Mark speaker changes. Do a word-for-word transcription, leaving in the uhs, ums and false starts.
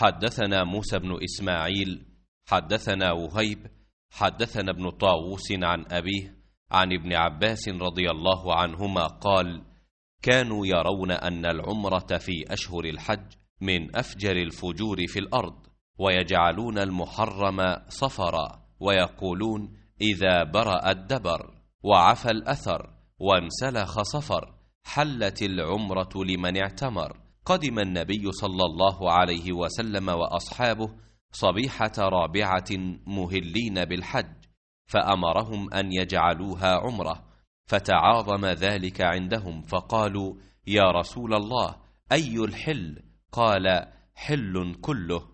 Speaker 1: حدثنا موسى بن إسماعيل حدثنا وهيب حدثنا ابن طاووس عن أبيه عن ابن عباس رضي الله عنهما قال: كانوا يرون أن العمرة في أشهر الحج من أفجر الفجور في الأرض، ويجعلون المحرم صفرا، ويقولون: إذا برأ الدبر وعفى الأثر وانسلخ صفر حلت العمرة لمن اعتمر. قدم النبي صلى الله عليه وسلم وأصحابه صبيحة رابعة مهلين بالحج، فأمرهم أن يجعلوها عمرة، فتعاظم ذلك عندهم، فقالوا: يا رسول الله، أي الحل؟ قال: حل كله.